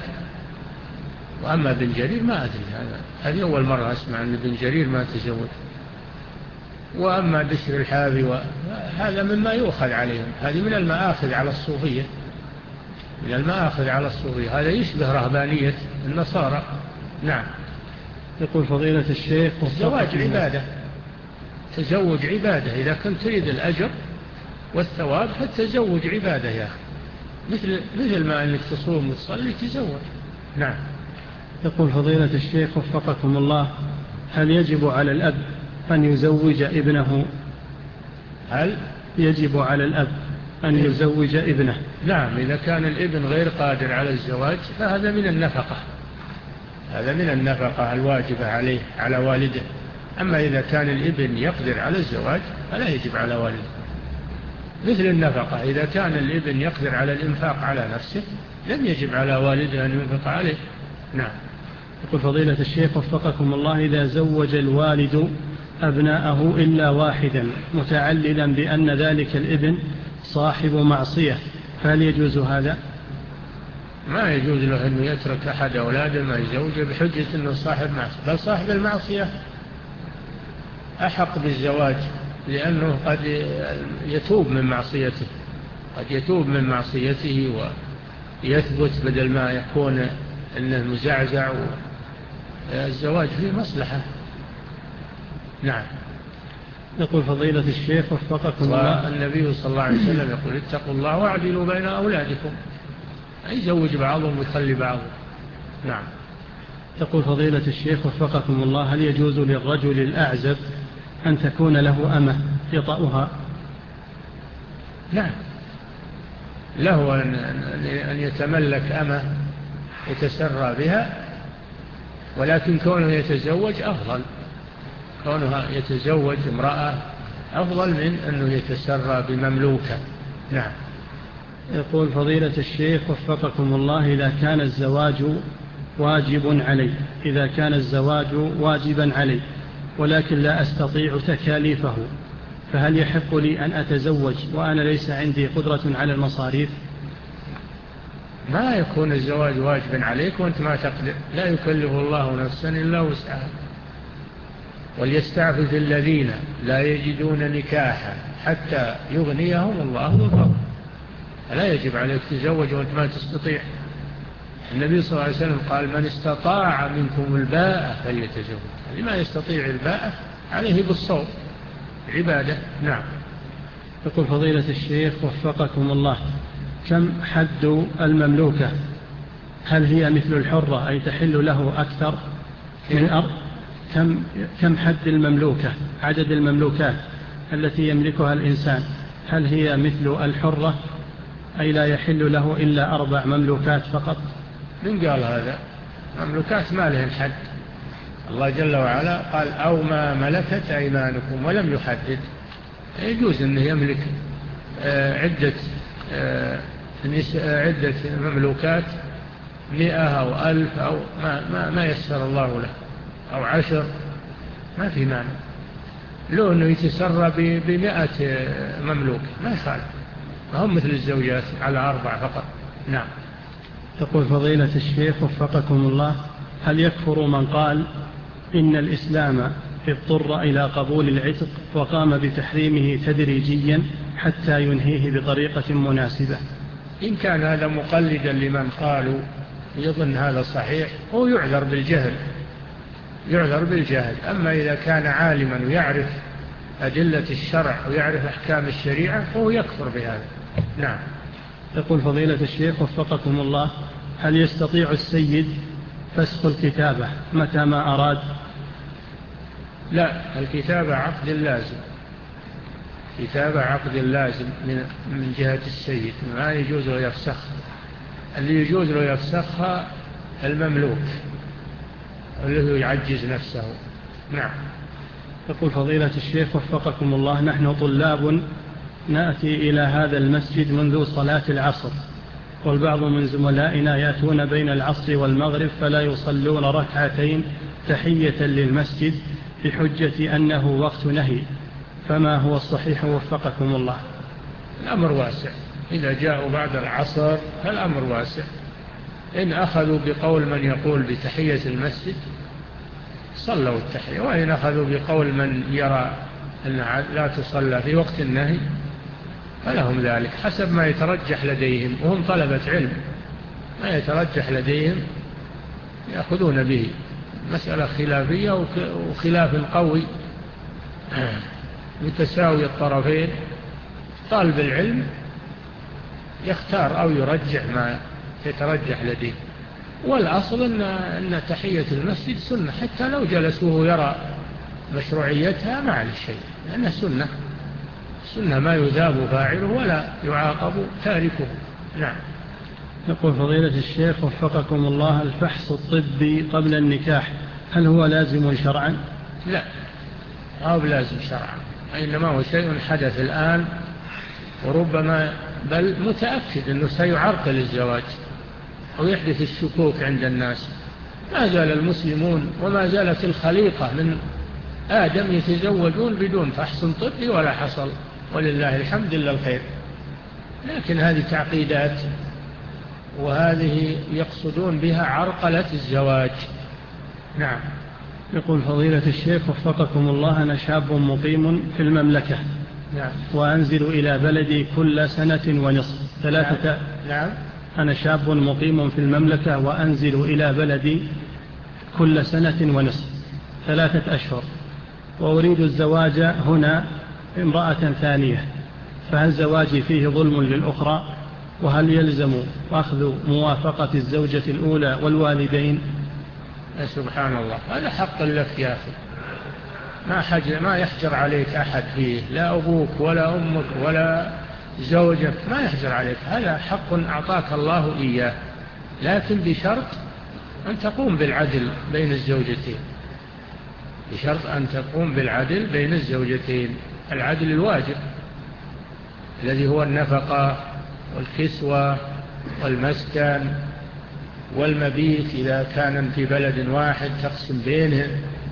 وأما ابن جرير ما أدري، هذه أول مرة أسمع أن ابن جرير ما تزوج. وأما بشر الحافي هذا مما يؤخذ عليهم، هذه من المآخذ على الصوفية، من المآخذ على الصوفية، هذا يشبه رهبانية النصارى. نعم. يقول فضيلة الشيخ: الزواج عبادة، تزوج عبادة، إذا كنت تريد الأجر والثواب فالتزوج عبادة يا أخي، مثل, مثل ما أنك تصوم وتصلي تزوج. نعم. يقول فضيلة الشيخ وفقكم الله: هل يجب على الأب أن يزوج ابنه؟ هل يجب على الأب أن يزوج ابنه؟ نعم، إذا كان الابن غير قادر على الزواج فهذا من النفقة، هذا من النفقة الواجبة عليه على والده. أما إذا كان الابن يقدر على الزواج فلا يجب على والده، مثل النفقة، إذا كان الابن يقدر على الإنفاق على نفسه لم يجب على والده أن ينفق عليه. نعم. يقول فضيلة الشيخ وفقكم الله: إذا زوج الوالد أبناءه إلا واحدا متعللا بأن ذلك الابن صاحب معصية، فهل يجوز هذا؟ ما يجوز له أنه يترك أحد أولاده ما يزوجه بحجة أنه صاحب معصية، بل صاحب المعصية أحق بالزواج، لأنه قد يتوب من معصيته، قد يتوب من معصيته ويثبت بدل ما يكون أنه مزعزع. الزواج فيه مصلحة. نعم. يقول فضيلة الشيخ وفقكم الله: والنبي صلى الله عليه وسلم يقول: اتقوا الله واعدلوا بين أولادكم، يزوج بعضهم ويخلي بعضهم. نعم. يقول فضيلة الشيخ وفقكم الله: هل يجوز للرجل الأعزب أن تكون له أمة يطأها؟ نعم، له أن يتملك أمة يتسرى بها ولكن كونه يتزوج أفضل، كونه يتزوج امرأة أفضل من أنه يتسرى بمملوكة. نعم. يقول فضيلة الشيخ وفقكم الله، إذا كان الزواج واجب علي إذا كان الزواج واجبا علي ولكن لا أستطيع تكاليفه، فهل يحق لي أن أتزوج وأنا ليس عندي قدرة على المصاريف؟ ما يكون الزواج واجبا عليك وأنت ما تقدر، لا يكلف الله نفسا إلا وسعها. وليستعفف الذين لا يجدون نكاحا حتى يغنيهم الله من فضله. لا يجب عليك تزوج وأنت ما تستطيع. النبي صلى الله عليه وسلم قال من استطاع منكم الباءة فليتزوج. لما يستطيع الباءة عليه بالصوم عبادة. نعم. يقول فضيلة الشيخ وفقكم الله، كم حد المملوكة؟ هل هي مثل الحرة أي تحل له أكثر من أرض؟ كم, كم حد المملوكة، عدد المملوكات التي يملكها الإنسان، هل هي مثل الحرة أي لا يحل له إلا أربع مملوكات فقط؟ من قال هذا؟ مملوكات ما لهم حد. الله جل وعلا قال أو ما ملكت أيمانكم ولم يحدد. يجوز أنه يملك عدة عدة مملوكات مئة أو ألف أو ما, ما, ما يسر الله له أو عشر، ما في معنى. لو أنه يتسرى بمئة مملوك ما يخالف، هم مثل الزوجات على أربع فقط. نعم. يقول فضيلة الشيخ وفقكم الله، هل يكفر من قال إن الإسلام اضطر إلى قبول العتق وقام بتحريمه تدريجيا حتى ينهيه بطريقة مناسبة؟ إن كان هذا مقلدا لمن قالوا يظن هذا صحيح هو يعذر بالجهل، يعذر بالجهل. أما إذا كان عالما ويعرف أدلة الشرع ويعرف أحكام الشريعة فهو يكفر بهذا. نعم. يقول فضيلة الشيخ وفقكم الله، هل يستطيع السيد فسخ الكتابة متى ما أراد؟ لا، الكتابة عقد لازم، كتابة عقد لازم من من جهة السيد، ما يجوز له يفسخها. اللي يجوز له يفسخها المملوك اللي هو يعجز نفسه. نعم. يقول فضيلة الشيخ وفقكم الله، نحن طلاب نأتي إلى هذا المسجد منذ صلاة العصر، والبعض من زملائنا يأتون بين العصر والمغرب فلا يصلون ركعتين تحية للمسجد بحجة أنه وقت نهي، فما هو الصحيح وفقكم الله؟ الأمر واسع، إذا جاءوا بعد العصر فالأمر واسع. إن أخذوا بقول من يقول بتحية المسجد صلوا التحية، وإن أخذوا بقول من يرى أن لا تصلى في وقت النهي فلهم ذلك حسب ما يترجح لديهم، وهم طلبة علم، ما يترجح لديهم يأخذون به. مسألة خلافية وخلاف قوي متساوي الطرفين، طالب العلم يختار أو يرجح ما يترجح لديه. والأصل أن, أن تحية المسجد سنة، حتى لو جلسوه يرى مشروعيتها ما عليه شيء، لأنها سنة، سنة ما يذاب فاعله ولا يعاقب تاركه. نعم. يقول فضيلة الشيخ وفقكم الله، الفحص الطبي قبل النكاح هل هو لازم شرعا؟ لا، هو لازم شرعا، إنما هو شيء حدث الآن وربما بل متأكد أنه سيعرقل الزواج ويحدث الشكوك عند الناس. ما زال المسلمون وما زالت الخليقة من آدم يتزوجون بدون فحص طبي ولا حصل، ولله الحمد لله الخير. لكن هذه تعقيدات، وهذه يقصدون بها عرقلة الزواج. نعم. يقول فضيلة الشيخ وفقكم الله، أنا شاب مقيم في المملكة. نعم. وأنزل إلى بلدي كل سنة ونصف ثلاثة. نعم. نعم. أنا شاب مقيم في المملكة وأنزل إلى بلدي كل سنة ونصف ثلاثة أشهر، وأريد الزواج هنا امرأة ثانية، فهل زواجي فيه ظلم للأخرى؟ وهل يلزم أخذ موافقة الزوجة الأولى والوالدين؟ سبحان الله، هذا حق لك يا أخي، ما حجر ما يحجر عليك أحد فيه، لا أبوك ولا أمك ولا زوجك، ما يحجر عليك، هذا حق أعطاك الله إياه، لكن بشرط أن تقوم بالعدل بين الزوجتين، بشرط أن تقوم بالعدل بين الزوجتين، العدل الواجب الذي هو النفقة والكسوة والمسكن والمبيت إذا كان في بلد واحد تقسم بينهم.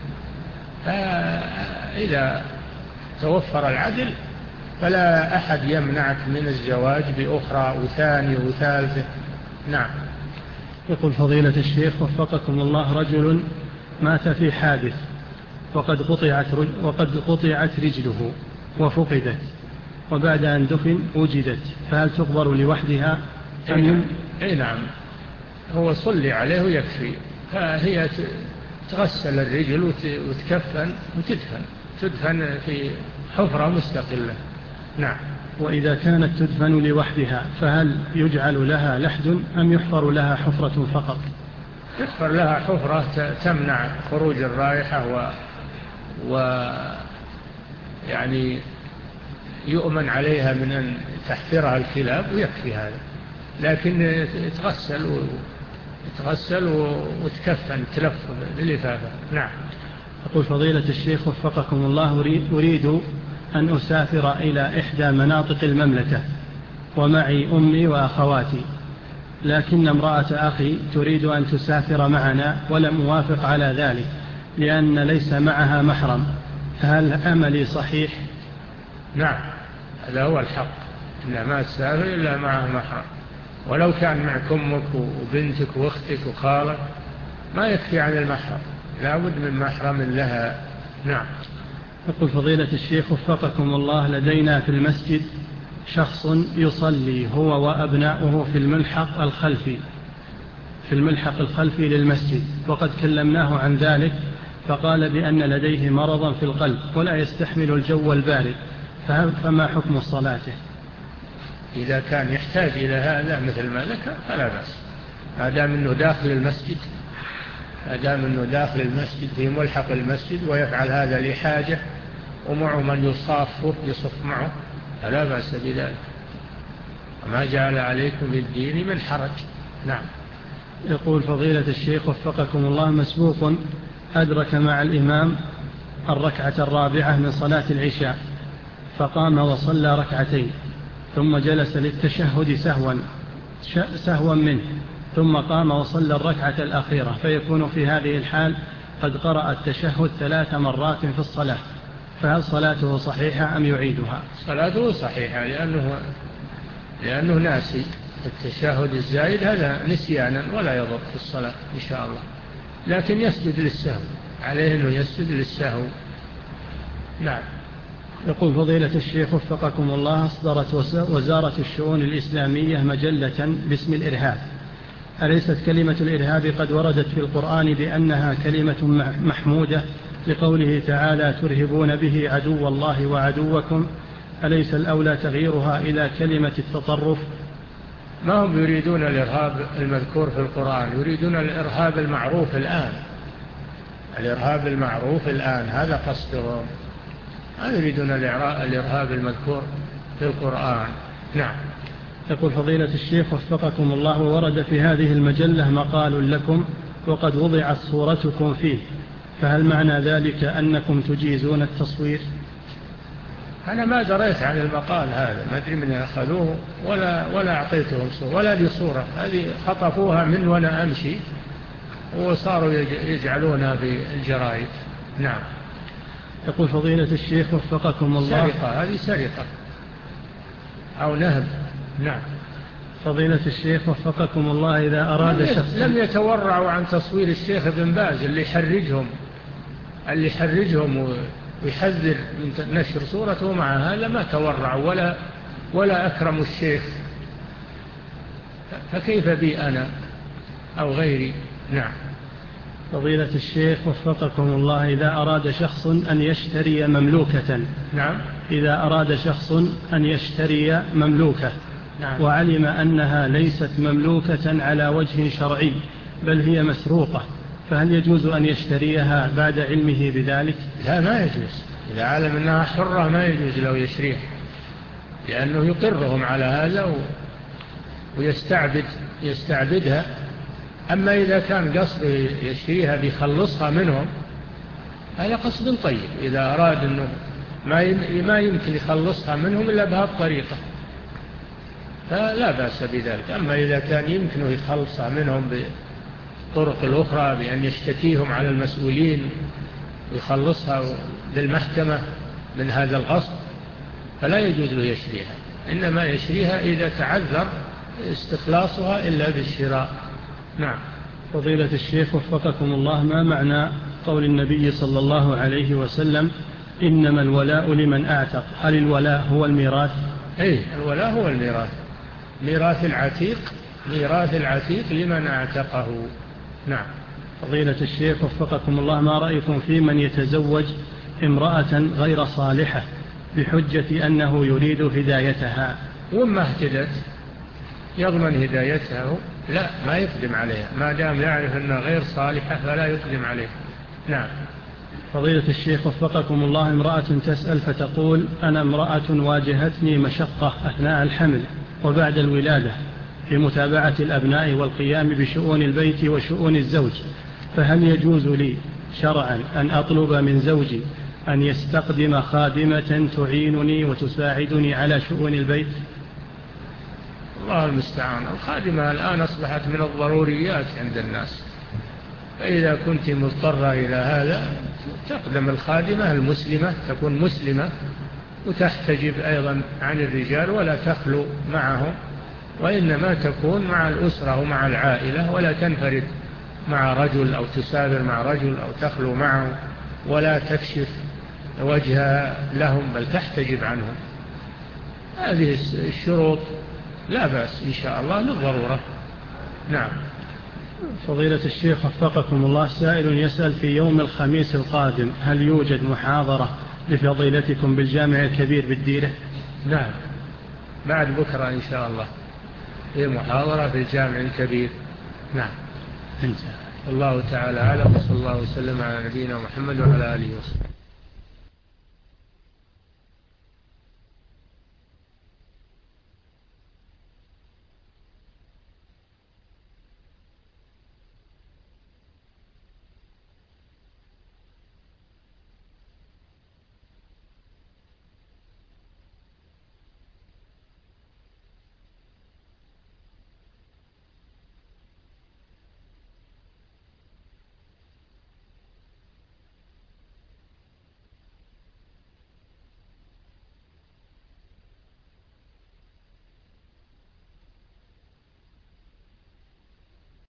فإذا توفر العدل فلا أحد يمنعك من الزواج بأخرى وثانية وثالثة. نعم. يقول فضيلة الشيخ وفقكم الله: رجل مات في حادث وقد قطعت, وقد قطعت رجله وفقدت، وبعد أن دفن وجدت، فهل تقبر لوحدها أم؟ أي نعم، هو صلي عليه ويكفي، فهي تغسل الرجل وتكفن وتدفن تدفن في حفرة مستقلة. نعم. وإذا كانت تدفن لوحدها فهل يجعل لها لحد أم يحفر لها حفرة فقط؟ يحفر لها حفرة تمنع خروج الرائحة و, و... يعني يؤمن عليها من أن تحفرها الكلاب، ويكفي هذا. لكن تغسل و... تغسل وتكفن تلف باللفافة. نعم. أقول فضيلة الشيخ وفقكم الله: أريد أن أسافر إلى إحدى مناطق المملكة ومعي أمي وأخواتي، لكن امرأة أخي تريد أن تسافر معنا ولم أوافق على ذلك لأن ليس معها محرم، فهل أملي صحيح؟ نعم، هذا هو الحق، إنها ما تسافر إلا معها محرم، ولو كان معك أمك وبنتك وأختك وخالك ما يكفي عن المحرم، لا بد من محرم لها. نعم. يقول فضيلة الشيخ وفقكم الله: لدينا في المسجد شخص يصلي هو وأبناؤه في الملحق الخلفي في الملحق الخلفي للمسجد، وقد كلمناه عن ذلك فقال بأن لديه مرضا في القلب ولا يستحمل الجو البارد، فما حكم صلاته؟ إذا كان يحتاج إلى هذا مثل ما ذكر فلا بأس، ما دام أنه داخل المسجد ما دام أنه داخل المسجد في ملحق المسجد ويفعل هذا لحاجة ومعه من يصافه يصف معه فلا بأس بذلك، وما جعل عليكم بالدين من حرج. نعم. يقول فضيلة الشيخ وفقكم الله: مسبوق أدرك مع الإمام الركعة الرابعة من صلاة العشاء فقام وصلى ركعتين ثم جلس للتشهد سهوا سهوا منه ثم قام وصلى الركعة الأخيرة، فيكون في هذه الحال قد قرأ التشهد ثلاث مرات في الصلاة، فهل صلاته صحيحة أم يعيدها؟ صلاته صحيحة لأنه, لأنه ناسي التشهد الزائد، هذا نسيانا ولا يضر في الصلاة إن شاء الله، لكن يسجد للسهو، عليه أنه يسجد للسهو. نعم. يقول فضيلة الشيخ وفقكم الله: أصدرت وزارة الشؤون الإسلامية مجلة باسم الإرهاب، أليست كلمة الإرهاب قد وردت في القرآن بأنها كلمة محمودة لقوله تعالى: ترهبون به عدو الله وعدوكم، أليس الأولى تغييرها إلى كلمة التطرف؟ ما هم يريدون الإرهاب المذكور في القرآن، يريدون الإرهاب المعروف الآن، الإرهاب المعروف الآن هذا قصدهم، ما يريدون الإرهاب المذكور في القرآن. نعم. يقول فضيلة الشيخ وفقكم الله: ورد في هذه المجلة مقال لكم وقد وضعت صورتكم فيه، فهل معنى ذلك أنكم تجيزون التصوير؟ أنا ما دريت عن المقال هذا، ما أدري من أخذوه ولا, ولا أعطيتهم صورة ولا لي صورة، هذه خطفوها من وأنا أمشي وصاروا يجعلونها في الجرائد. نعم. يقول فضيلة الشيخ وفقكم الله: سرقة، هذه سرقة أو نهب. نعم. فضيلة الشيخ وفقكم الله: إذا أراد شخص لم يتورعوا عن تصوير الشيخ ابن باز اللي يحرجهم اللي يحرجهم ويحذر من نشر صورته، مع هذا ما تورعوا ولا ولا أكرموا الشيخ، فكيف بي أنا أو غيري. نعم. فضيلة الشيخ وفقكم الله: إذا أراد شخص أن يشتري مملوكة نعم. إذا أراد شخص أن يشتري مملوكة نعم. وعلم أنها ليست مملوكة على وجه شرعي بل هي مسروقة، فهل يجوز أن يشتريها بعد علمه بذلك؟ لا، ما يجوز، إذا علم أنها حرة ما يجوز لو يشتريها، لأنه يقرهم على هذا ويستعبد يستعبدها أما إذا كان قصد يشتريها بيخلصها منهم هذا قصد طيب، إذا أراد أنه ما يمكن يخلصها منهم إلا بهذه الطريقة فلا بأس بذلك. أما إذا كان يمكنه يخلصها منهم بالطرق الأخرى بأن يشتكيهم على المسؤولين ويخلصها بالمحكمة من هذا الغصب فلا يجوز له يشريها، إنما يشريها إذا تعذر استخلاصها إلا بالشراء. نعم. فضيلة الشيخ وفقكم الله، ما معنى قول النبي صلى الله عليه وسلم إنما الولاء لمن أعتق؟ هل الولاء هو الميراث؟ أي الولاء هو الميراث، ميراث العتيق، ميراث العتيق لمن أعتقه. نعم. فضيلة الشيخ وفقكم الله، ما رأيكم في من يتزوج امرأة غير صالحة بحجة أنه يريد هدايتها؟ وما اهتدت يضمن هدايتها، لا ما يقدم عليها ما دام يعرف أنها غير صالحة فلا يقدم عليها. نعم. فضيلة الشيخ وفقكم الله، امرأة تسأل فتقول أنا امرأة واجهتني مشقة أثناء الحمل وبعد الولادة في متابعة الأبناء والقيام بشؤون البيت وشؤون الزوج، فهل يجوز لي شرعا أن أطلب من زوجي أن يستقدم خادمة تعينني وتساعدني على شؤون البيت؟ الله المستعان. الخادمة الآن أصبحت من الضروريات عند الناس، فإذا كنت مضطرة إلى هذا تقدم الخادمة المسلمة، تكون مسلمة وتحتجب أيضا عن الرجال ولا تخلو معهم، وإنما تكون مع الأسرة ومع العائلة ولا تنفرد مع رجل أو تسافر مع رجل أو تخلو معه ولا تكشف وجهها لهم بل تحتجب عنهم. هذه الشروط لا بأس إن شاء الله للضرورة. نعم. فضيلة الشيخ وفقكم الله، سائل يسأل في يوم الخميس القادم هل يوجد محاضرة لفضيلتكم بالجامع الكبير بالديرة؟ نعم، بعد بكرة إن شاء الله هي محاضرة في الجامع الكبير. نعم. انتهى. الله تعالى أعلم، وصلى الله وسلم على نبينا محمد وعلى آله وصحبه.